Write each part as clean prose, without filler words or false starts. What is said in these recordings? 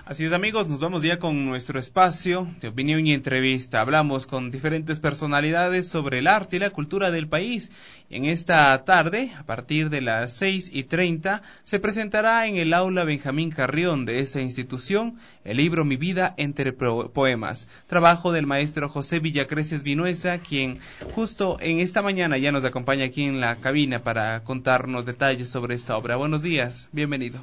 Así es, amigos, nos vamos ya con nuestro espacio de opinión y entrevista. Hablamos con diferentes personalidades sobre el arte y la cultura del país. En esta tarde, a partir de las 6:30, se presentará en el aula Benjamín Carrión de esa institución el libro Mi vida entre poemas, trabajo del maestro José Villacreces Vinuesa, quien justo en esta mañana ya nos acompaña aquí en la cabina para contarnos detalles sobre esta obra. Buenos días, bienvenido.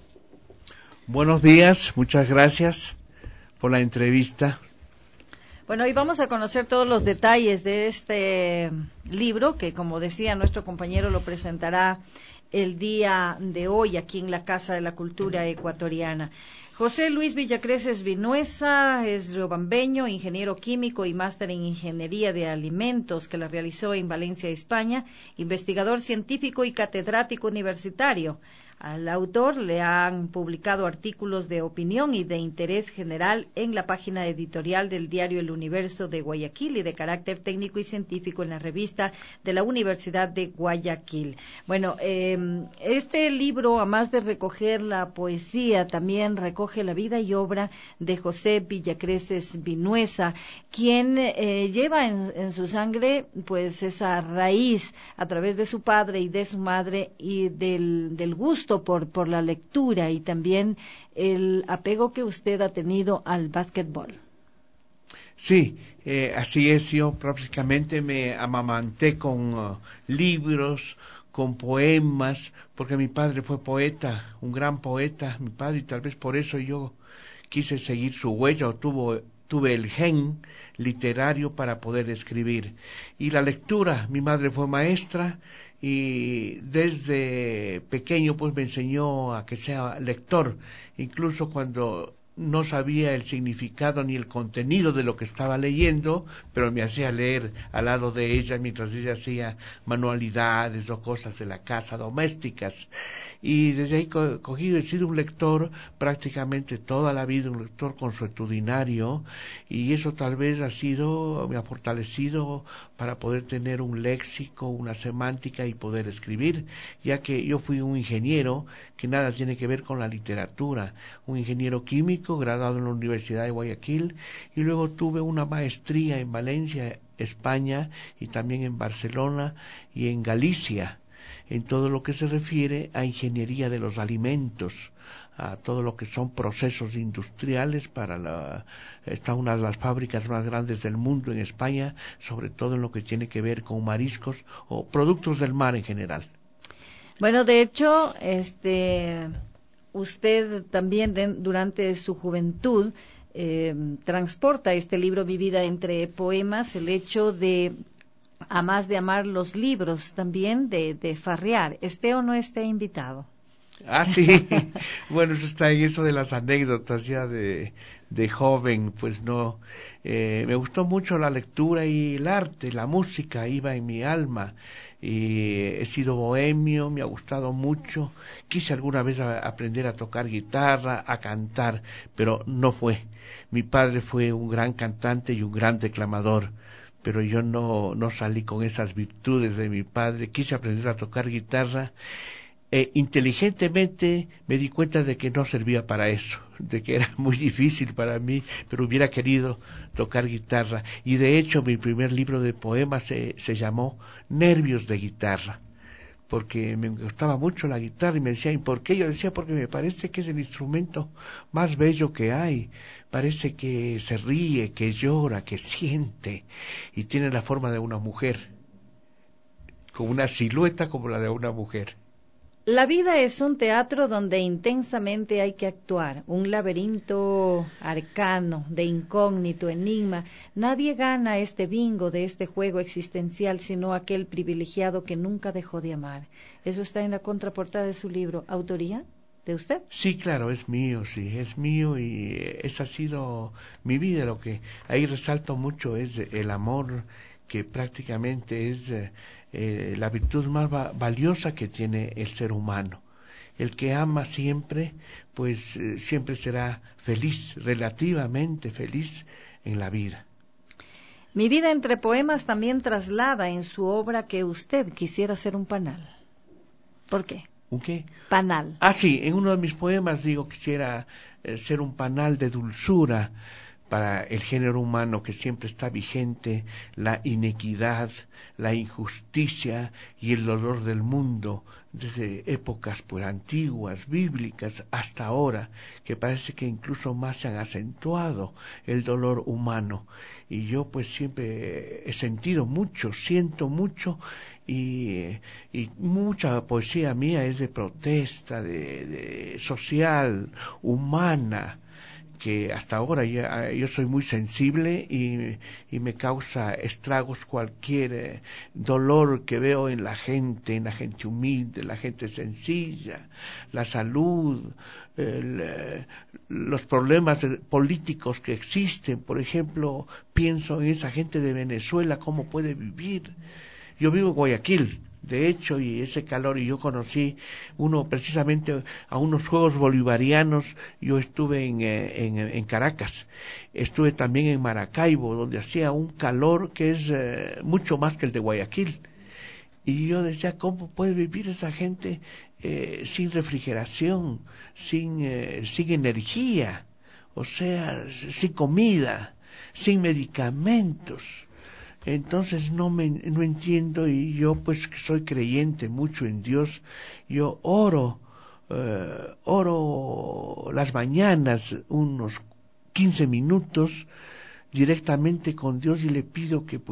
Buenos días, muchas gracias por la entrevista. Bueno, hoy vamos a conocer todos los detalles de este libro que, como decía nuestro compañero, lo presentará el día de hoy aquí en la Casa de la Cultura Ecuatoriana. José Luis Villacreces Vinuesa es riobambeño, ingeniero químico y máster en Ingeniería de Alimentos que la realizó en Valencia, España, investigador científico y catedrático universitario. Al autor le han publicado artículos de opinión y de interés general en la página editorial del diario El Universo de Guayaquil y de carácter técnico y científico en la revista de la Universidad de Guayaquil. Bueno, este libro, además de recoger la poesía, también recoge la vida y obra de José Villacreces Vinuesa, quien lleva en su sangre pues esa raíz a través de su padre y de su madre y del gusto por la lectura y también el apego que usted ha tenido al básquetbol. Sí, así es, yo prácticamente me amamanté con libros, con poemas, porque mi padre fue poeta, un gran poeta, mi padre, y tal vez por eso yo quise seguir su huella o tuve el gen literario para poder escribir. Y la lectura, mi madre fue maestra y desde pequeño pues me enseñó a que sea lector, incluso cuando no sabía el significado ni el contenido de lo que estaba leyendo, pero me hacía leer al lado de ella mientras ella hacía manualidades o cosas de la casa domésticas. Y desde ahí he sido un lector prácticamente toda la vida, un lector consuetudinario, y eso tal vez me ha fortalecido para poder tener un léxico, una semántica y poder escribir, ya que yo fui un ingeniero que nada tiene que ver con la literatura, un ingeniero químico graduado en la Universidad de Guayaquil, y luego tuve una maestría en Valencia, España, y también en Barcelona y en Galicia, en todo lo que se refiere a ingeniería de los alimentos, a todo lo que son procesos industriales está una de las fábricas más grandes del mundo en España, sobre todo en lo que tiene que ver con mariscos o productos del mar en general. Bueno, de hecho, usted también durante su juventud transporta este libro Mi vida entre poemas, el hecho de, a más de amar los libros, también de farrear, esté o no esté invitado. Ah, sí, bueno, eso está en eso de las anécdotas ya de joven, pues no, me gustó mucho la lectura y el arte, la música iba en mi alma, y he sido bohemio, me ha gustado mucho, quise alguna vez aprender a tocar guitarra, a cantar, pero no fue. Mi padre fue un gran cantante y un gran declamador, pero yo no salí con esas virtudes de mi padre, quise aprender a tocar guitarra. Inteligentemente me di cuenta de que no servía para eso, de que era muy difícil para mí, pero hubiera querido tocar guitarra. Y de hecho mi primer libro de poemas se llamó Nervios de guitarra, porque me gustaba mucho la guitarra y me decían, ¿y por qué? Yo decía, porque me parece que es el instrumento más bello que hay, parece que se ríe, que llora, que siente, y tiene la forma de una mujer, con una silueta como la de una mujer. La vida es un teatro donde intensamente hay que actuar, un laberinto arcano, de incógnito, enigma. Nadie gana este bingo de este juego existencial sino aquel privilegiado que nunca dejó de amar. Eso está en la contraportada de su libro. ¿Autoría de usted? Sí, claro, es mío, sí, es mío y esa ha sido mi vida. Lo que ahí resalto mucho es el amor, que prácticamente es la virtud más valiosa que tiene el ser humano. El que ama siempre, pues siempre será feliz, relativamente feliz en la vida. Mi vida entre poemas también traslada en su obra que usted quisiera ser un panal. ¿Por qué? ¿Un qué? Panal. Ah, sí, en uno de mis poemas digo quisiera ser un panal de dulzura para el género humano que siempre está vigente, la inequidad, la injusticia y el dolor del mundo, desde épocas pues antiguas, bíblicas, hasta ahora, que parece que incluso más se han acentuado el dolor humano. Y yo pues siempre he sentido mucho, siento mucho, y mucha poesía mía es de protesta, de social, humana, que hasta ahora yo soy muy sensible y me causa estragos cualquier dolor que veo en la gente humilde, la gente sencilla, la salud, los problemas políticos que existen. Por ejemplo, pienso en esa gente de Venezuela, cómo puede vivir. Yo vivo en Guayaquil, de hecho, y ese calor, y yo conocí precisamente a unos Juegos Bolivarianos. Yo estuve en Caracas, estuve también en Maracaibo, donde hacía un calor que es mucho más que el de Guayaquil. Y yo decía, ¿cómo puede vivir esa gente sin refrigeración, sin energía, o sea, sin comida, sin medicamentos? Entonces no entiendo, y yo pues que soy creyente mucho en Dios, yo oro las mañanas unos 15 minutos directamente con Dios y le pido que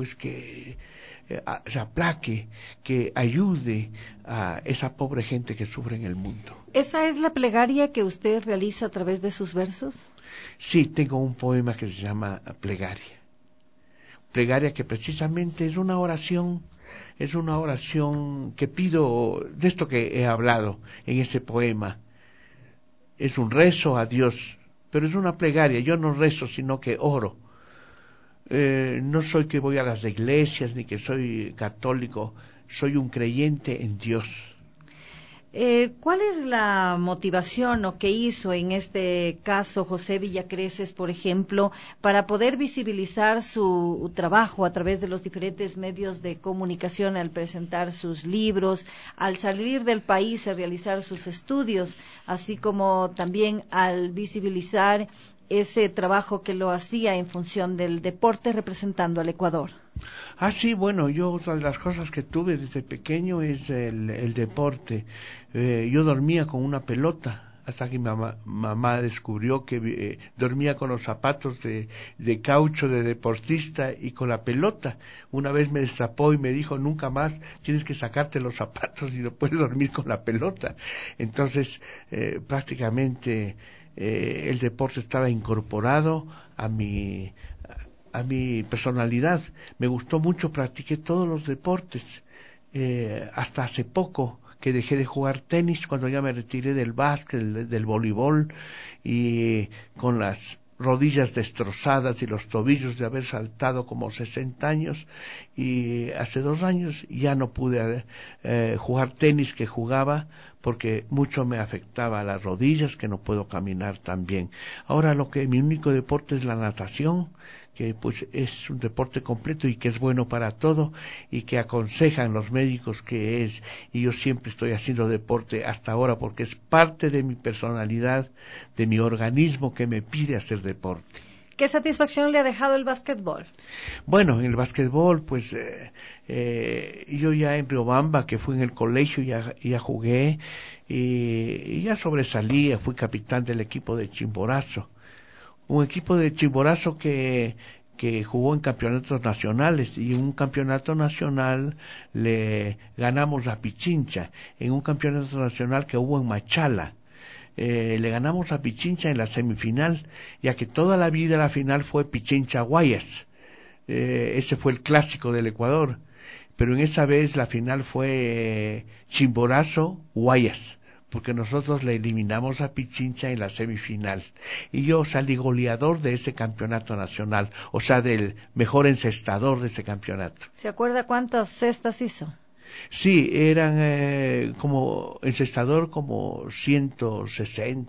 se aplaque, que ayude a esa pobre gente que sufre en el mundo. ¿Esa es la plegaria que usted realiza a través de sus versos? Sí, tengo un poema que se llama Plegaria. Plegaria que precisamente es una oración que pido, de esto que he hablado en ese poema. Es un rezo a Dios, pero es una plegaria. Yo no rezo, sino que oro. No soy que voy a las iglesias, ni que soy católico, soy un creyente en Dios. ¿Cuál es la motivación o qué hizo en este caso José Villacreces, por ejemplo, para poder visibilizar su trabajo a través de los diferentes medios de comunicación al presentar sus libros, al salir del país a realizar sus estudios, así como también al visibilizar ese trabajo que lo hacía en función del deporte representando al Ecuador? Sí, bueno, otra de las cosas que tuve desde pequeño es el deporte. Yo dormía con una pelota, hasta que mi mamá descubrió que dormía con los zapatos de caucho de deportista y con la pelota. Una vez me destapó y me dijo, nunca más tienes que sacarte los zapatos y no puedes dormir con la pelota. Entonces, prácticamente el deporte estaba incorporado a mi personalidad. Me gustó mucho, practiqué todos los deportes, hasta hace poco que dejé de jugar tenis, cuando ya me retiré del básquet, del voleibol, y con las rodillas destrozadas y los tobillos de haber saltado como 60 años, y hace 2 años ya no pude jugar tenis que jugaba porque mucho me afectaba a las rodillas, que no puedo caminar tan bien. Ahora mi único deporte es la natación, que pues es un deporte completo y que es bueno para todo, y que aconsejan los médicos que es, y yo siempre estoy haciendo deporte hasta ahora porque es parte de mi personalidad, de mi organismo que me pide hacer deporte. ¿Qué satisfacción le ha dejado el básquetbol? Bueno, en el básquetbol, pues yo ya en Riobamba, que fui en el colegio, ya jugué, y ya sobresalí, fui capitán del equipo de Chimborazo. Un equipo de Chimborazo que jugó en campeonatos nacionales, y en un campeonato nacional le ganamos a Pichincha, en un campeonato nacional que hubo en Machala. Le ganamos a Pichincha en la semifinal, ya que toda la vida la final fue Pichincha-Guayas. Ese fue el clásico del Ecuador, pero en esa vez la final fue Chimborazo-Guayas, porque nosotros le eliminamos a Pichincha en la semifinal, y yo salí goleador de ese campeonato nacional, o sea, del mejor encestador de ese campeonato. ¿Se acuerda cuántas cestas hizo? Sí, eran como encestador como 160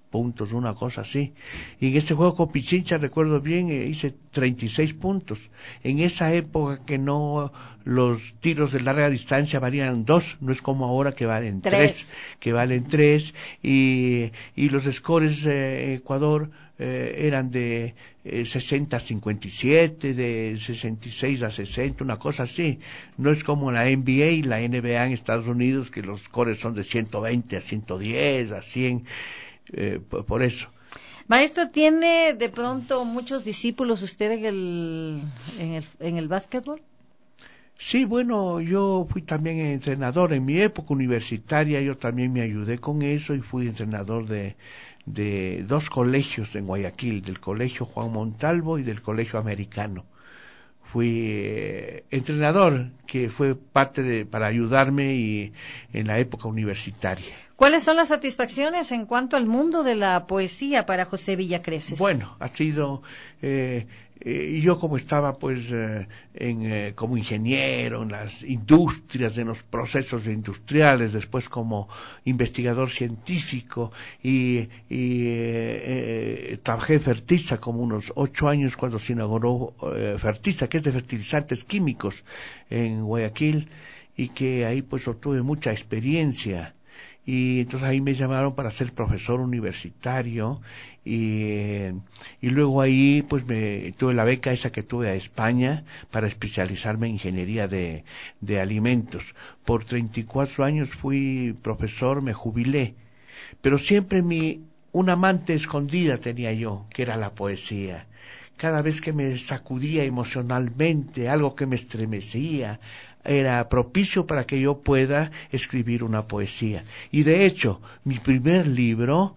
puntos, una cosa así. Y en ese juego con Pichincha, recuerdo bien, hice 36 puntos. En esa época que no, los tiros de larga distancia valían 2, no es como ahora que valen 3, que valen 3, y los scores Ecuador eran de 60 a 57, de 66 a 60, una cosa así. No es como la NBA y la NBA en Estados Unidos, que los scores son de 120 a 110, a 100, por eso. Maestro, ¿tiene de pronto muchos discípulos usted en el básquetbol? Sí, bueno, yo fui también entrenador en mi época universitaria, yo también me ayudé con eso y fui entrenador de 2 colegios en Guayaquil, del Colegio Juan Montalvo y del Colegio Americano. Fui entrenador, que fue parte para ayudarme y en la época universitaria. ¿Cuáles son las satisfacciones en cuanto al mundo de la poesía para José Villacreces? Bueno, ha sido yo como estaba pues como ingeniero en las industrias, en los procesos industriales, después como investigador científico y trabajé en Fertiza como unos 8 años cuando se inauguró Fertiza, que es de fertilizantes químicos en Guayaquil, y que ahí pues obtuve mucha experiencia. Y entonces ahí me llamaron para ser profesor universitario y luego ahí pues tuve la beca esa que tuve a España para especializarme en ingeniería de alimentos. Por 34 años fui profesor, me jubilé, pero siempre una amante escondida tenía yo, que era la poesía. Cada vez que me sacudía emocionalmente, algo que me estremecía, era propicio para que yo pueda escribir una poesía. Y de hecho, mi primer libro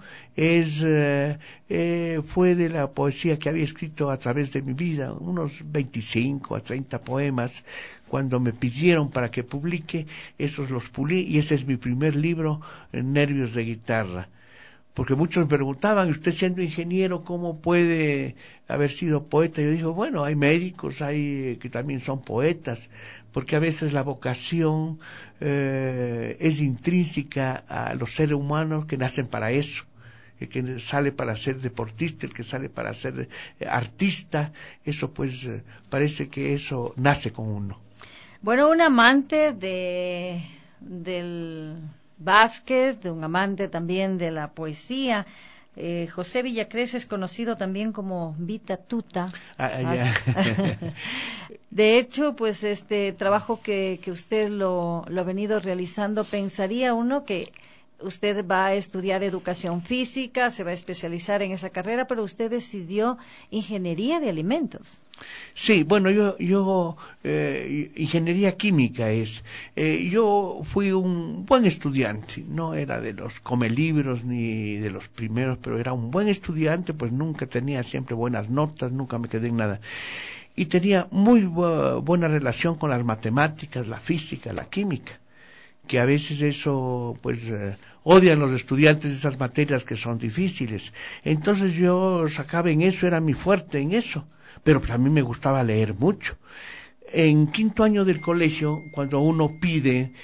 fue de la poesía que había escrito a través de mi vida, unos 25 a 30 poemas. Cuando me pidieron para que publique, esos los pulí y ese es mi primer libro, Nervios de guitarra. Porque muchos me preguntaban, usted siendo ingeniero, ¿cómo puede haber sido poeta? Yo digo, bueno, hay médicos, hay que también son poetas, porque a veces la vocación es intrínseca a los seres humanos que nacen para eso. El que sale para ser deportista, el que sale para ser artista, eso pues parece que eso nace con uno. Bueno, un amante del básquet, un amante también de la poesía. José Villacreces, conocido también como Vita Tuta. De hecho, pues este trabajo que usted lo ha venido realizando, pensaría uno que usted va a estudiar educación física, se va a especializar en esa carrera, pero usted decidió ingeniería de alimentos. Sí, bueno, yo ingeniería química es. Yo fui un buen estudiante, no era de los comelibros ni de los primeros, pero era un buen estudiante, pues nunca tenía siempre buenas notas, nunca me quedé en nada. Y tenía muy buena relación con las matemáticas, la física, la química, que a veces eso, pues, odian los estudiantes esas materias que son difíciles. Entonces yo sacaba en eso, era mi fuerte en eso. Pero pues a mí me gustaba leer mucho. En 5º año del colegio, cuando uno pide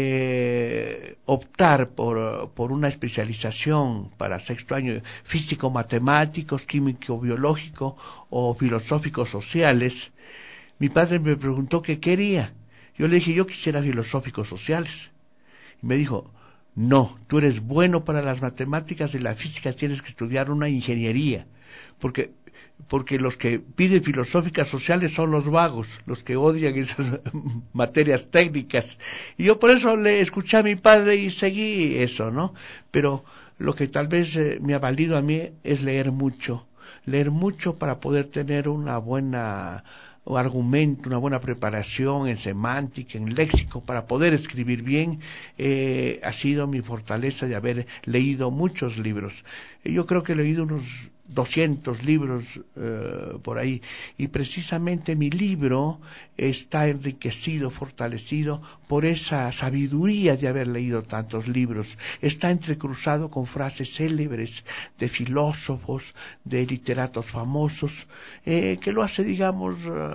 optar por una especialización para 6º año, físico-matemáticos, químico-biológico o filosóficos sociales, mi padre me preguntó qué quería. Yo le dije, yo quisiera filosóficos sociales. Y me dijo, no, tú eres bueno para las matemáticas y la física, tienes que estudiar una ingeniería, porque los que piden filosóficas sociales son los vagos, los que odian esas materias técnicas. Y yo por eso le escuché a mi padre y seguí eso, ¿no? Pero lo que tal vez me ha valido a mí es leer mucho para poder tener una buena argumento, una buena preparación en semántica, en léxico, para poder escribir bien. Ha sido mi fortaleza de haber leído muchos libros. Yo creo que he leído unos 200 libros por ahí, y precisamente mi libro está enriquecido, fortalecido por esa sabiduría de haber leído tantos libros. Está entrecruzado con frases célebres de filósofos, de literatos famosos, que lo hace, digamos,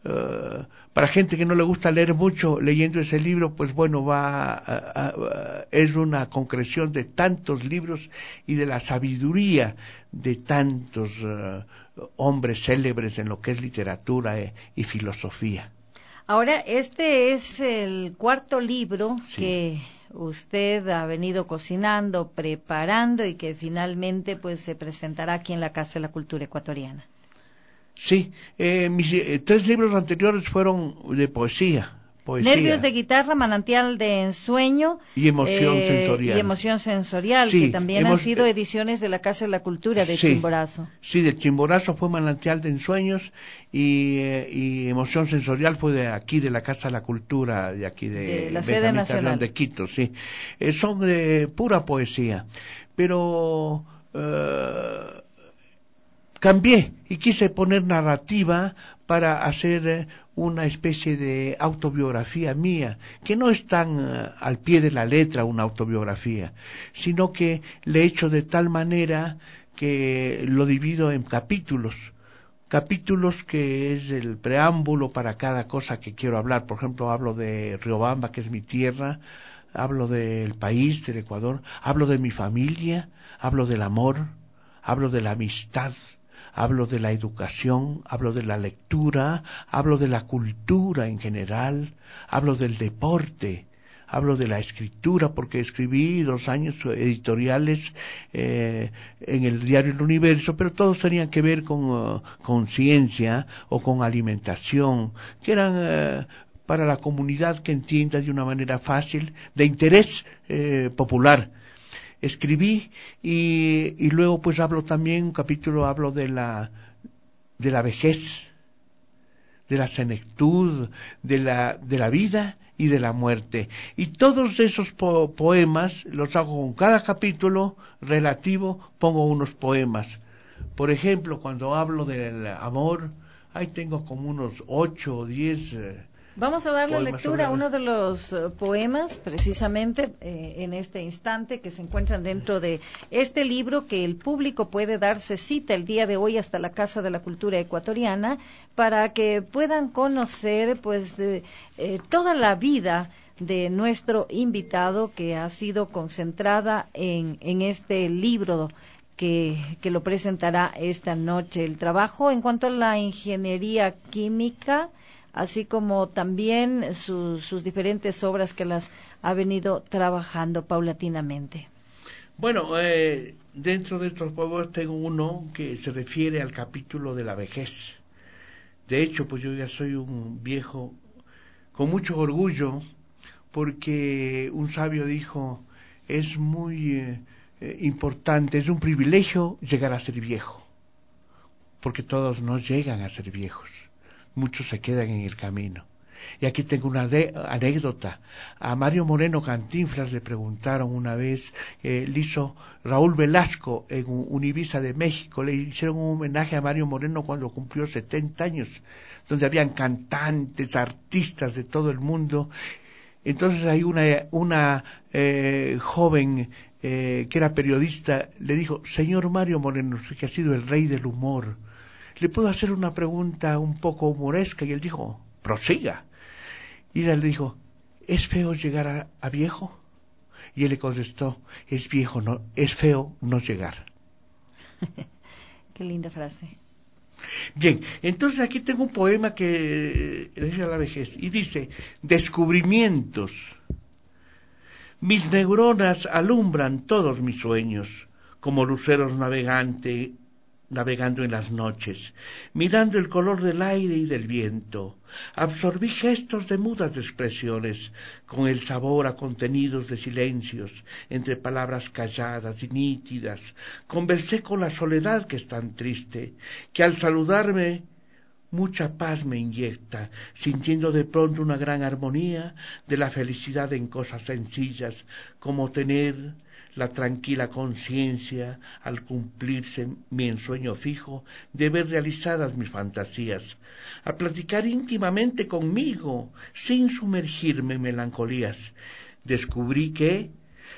para gente que no le gusta leer mucho, leyendo ese libro, pues bueno, es una concreción de tantos libros y de la sabiduría de tantos hombres célebres en lo que es literatura y filosofía. Ahora, este es el cuarto libro Sí. que usted ha venido cocinando, preparando y que finalmente pues se presentará aquí en la Casa de la Cultura Ecuatoriana. Sí, mis 3 libros anteriores fueron de poesía. Nervios de guitarra, manantial de ensueño Y emoción sensorial. y emoción sensorial, Sí, que también han sido ediciones de la Casa de la Cultura de sí, Chimborazo. Sí, de Chimborazo fue manantial de ensueños y emoción sensorial fue de aquí, de la Casa de la Cultura, de aquí De la de sede Benjamín nacional. Carrión de Quito, sí. Son de pura poesía, pero cambié y quise poner narrativa para hacer una especie de autobiografía mía, que no es tan al pie de la letra una autobiografía, sino que le he hecho de tal manera que lo divido en capítulos que es el preámbulo para cada cosa que quiero hablar. Por ejemplo, hablo de Riobamba, que es mi tierra, hablo del país, del Ecuador, hablo de mi familia, hablo del amor, hablo de la amistad, hablo de la educación, hablo de la lectura, hablo de la cultura en general, hablo del deporte, hablo de la escritura, porque escribí 2 años editoriales en el diario El Universo, pero todos tenían que ver con ciencia o con alimentación, que eran para la comunidad que entienda de una manera fácil, de interés popular. Escribí y luego pues hablo también, un capítulo hablo de la vejez, de la senectud, de la vida y de la muerte. Y todos esos poemas los hago con cada capítulo relativo, pongo unos poemas. Por ejemplo, cuando hablo del amor, ahí tengo como unos 8 o 10 Vamos a darle poemas lectura a sobre... uno de los poemas, precisamente en este instante, que se encuentran dentro de este libro que el público puede darse cita el día de hoy hasta la Casa de la Cultura Ecuatoriana para que puedan conocer pues toda la vida de nuestro invitado, que ha sido concentrada en este libro que lo presentará esta noche. El trabajo en cuanto a la ingeniería química, así como también sus diferentes obras que las ha venido trabajando paulatinamente. Bueno, dentro de estos poemas tengo uno que se refiere al capítulo de la vejez. De hecho, pues yo ya soy un viejo con mucho orgullo, porque un sabio dijo, es muy importante, es un privilegio llegar a ser viejo, porque todos no llegan a ser viejos. Muchos se quedan en el camino. Y aquí tengo una anécdota. A Mario Moreno Cantinflas le preguntaron una vez, le hizo Raúl Velasco en Univisa de México, le hicieron un homenaje a Mario Moreno cuando cumplió 70 años, donde habían cantantes, artistas de todo el mundo. Entonces hay una joven que era periodista, le dijo, señor Mario Moreno, que ha sido el rey del humor, ¿le puedo hacer una pregunta un poco humoresca? Y él dijo, prosiga. Y ella le dijo, ¿es feo llegar a viejo? Y él le contestó, es feo no llegar. Qué linda frase. Bien, entonces aquí tengo un poema que refiere a la vejez y dice, descubrimientos. Mis neuronas alumbran todos mis sueños, como luceros navegando en las noches, mirando el color del aire y del viento. Absorbí gestos de mudas expresiones, con el sabor a contenidos de silencios, entre palabras calladas y nítidas. Conversé con la soledad que es tan triste, que al saludarme mucha paz me inyecta, sintiendo de pronto una gran armonía de la felicidad en cosas sencillas, como tener la tranquila conciencia, al cumplirse mi ensueño fijo, de ver realizadas mis fantasías, a platicar íntimamente conmigo, sin sumergirme en melancolías. Descubrí que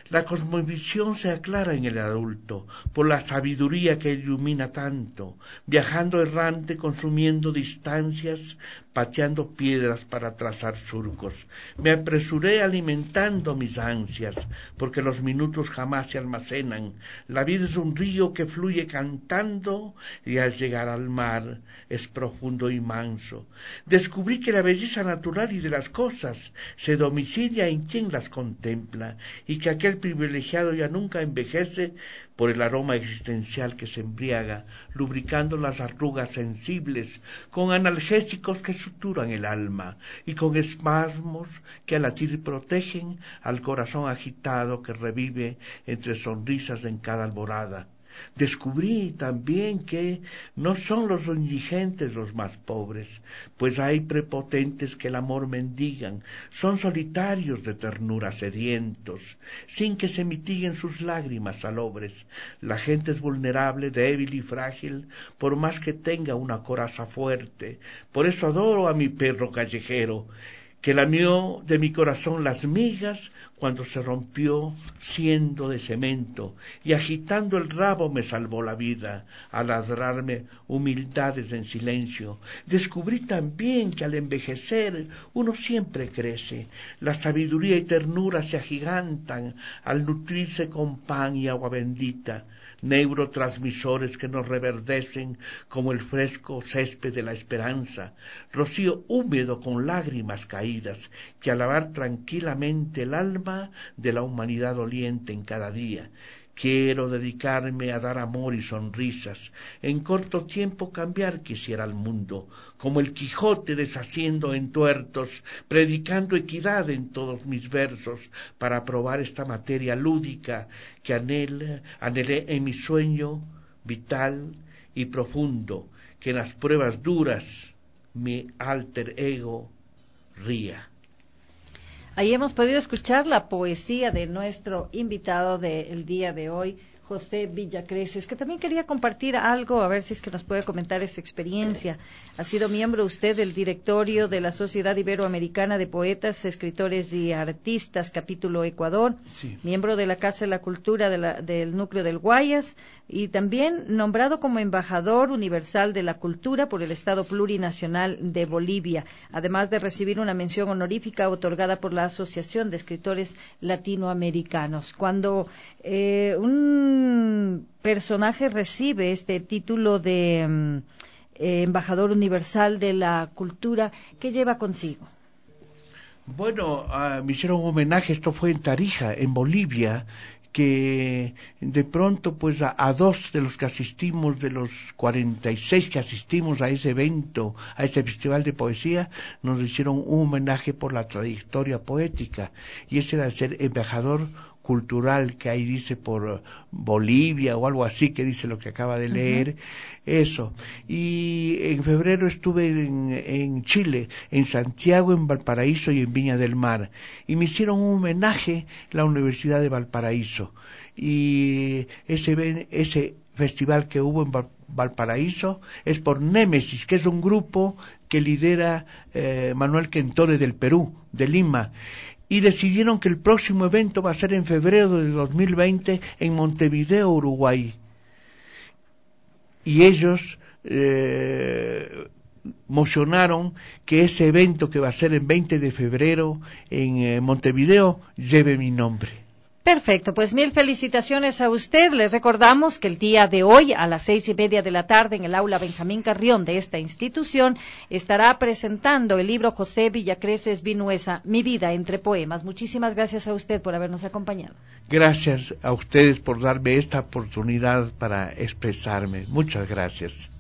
La cosmovisión se aclara en el adulto por la sabiduría que ilumina tanto, viajando errante, consumiendo distancias, pateando piedras para trazar surcos. Me apresuré alimentando mis ansias, porque los minutos jamás se almacenan. La vida es un río que fluye cantando y al llegar al mar es profundo y manso. Descubrí que la belleza natural y de las cosas se domicilia en quien las contempla y que aquel privilegiado ya nunca envejece por el aroma existencial que se embriaga, lubricando las arrugas sensibles con analgésicos que suturan el alma y con espasmos que al latir protegen al corazón agitado que revive entre sonrisas en cada alborada. Descubrí también que no son los indigentes los más pobres, pues hay prepotentes que el amor mendigan, son solitarios de ternura sedientos, sin que se mitiguen sus lágrimas salobres. La gente es vulnerable, débil y frágil, por más que tenga una coraza fuerte. Por eso adoro a mi perro callejero, que lamió de mi corazón las migas cuando se rompió siendo de cemento, y agitando el rabo me salvó la vida, al ladrarme humildades en silencio. Descubrí también que al envejecer uno siempre crece, la sabiduría y ternura se agigantan al nutrirse con pan y agua bendita, neurotransmisores que nos reverdecen como el fresco césped de la esperanza, rocío húmedo con lágrimas caídas, que al lavar tranquilamente el alma de la humanidad doliente en cada día. Quiero dedicarme a dar amor y sonrisas, en corto tiempo cambiar quisiera al mundo, como el Quijote deshaciendo entuertos, predicando equidad en todos mis versos, para probar esta materia lúdica que anhelé en mi sueño vital y profundo, que en las pruebas duras mi alter ego ría. Ahí hemos podido escuchar la poesía de nuestro invitado del día de hoy, José Villacreces, que también quería compartir algo, a ver si es que nos puede comentar esa experiencia. Ha sido miembro usted del directorio de la Sociedad Iberoamericana de Poetas, Escritores y Artistas, capítulo Ecuador, Sí. Miembro de la Casa de la Cultura del Núcleo del Guayas, y también nombrado como embajador universal de la cultura por el Estado Plurinacional de Bolivia, además de recibir una mención honorífica otorgada por la Asociación de Escritores Latinoamericanos. Cuando un personaje recibe este título de embajador universal de la cultura, ¿qué lleva consigo? Bueno, me hicieron un homenaje, esto fue en Tarija, en Bolivia, que de pronto pues a dos de los que asistimos, de los 46 que asistimos a ese evento, a ese festival de poesía, nos hicieron un homenaje por la trayectoria poética, y ese era ser embajador cultural, que ahí dice por Bolivia o algo así, que dice lo que acaba de leer, eso. Y en febrero estuve en Chile, en Santiago, en Valparaíso y en Viña del Mar, y me hicieron un homenaje la Universidad de Valparaíso, y ese festival que hubo en Valparaíso es por Némesis, que es un grupo que lidera Manuel Quentore del Perú, de Lima, y decidieron que el próximo evento va a ser en febrero de 2020 en Montevideo, Uruguay. Y ellos mocionaron que ese evento que va a ser el 20 de febrero en Montevideo lleve mi nombre. Perfecto, pues mil felicitaciones a usted. Les recordamos que el día de hoy a las 6:30 de la tarde en el aula Benjamín Carrión de esta institución estará presentando el libro José Villacreces Vinuesa, Mi vida entre poemas. Muchísimas gracias a usted por habernos acompañado. Gracias a ustedes por darme esta oportunidad para expresarme. Muchas gracias.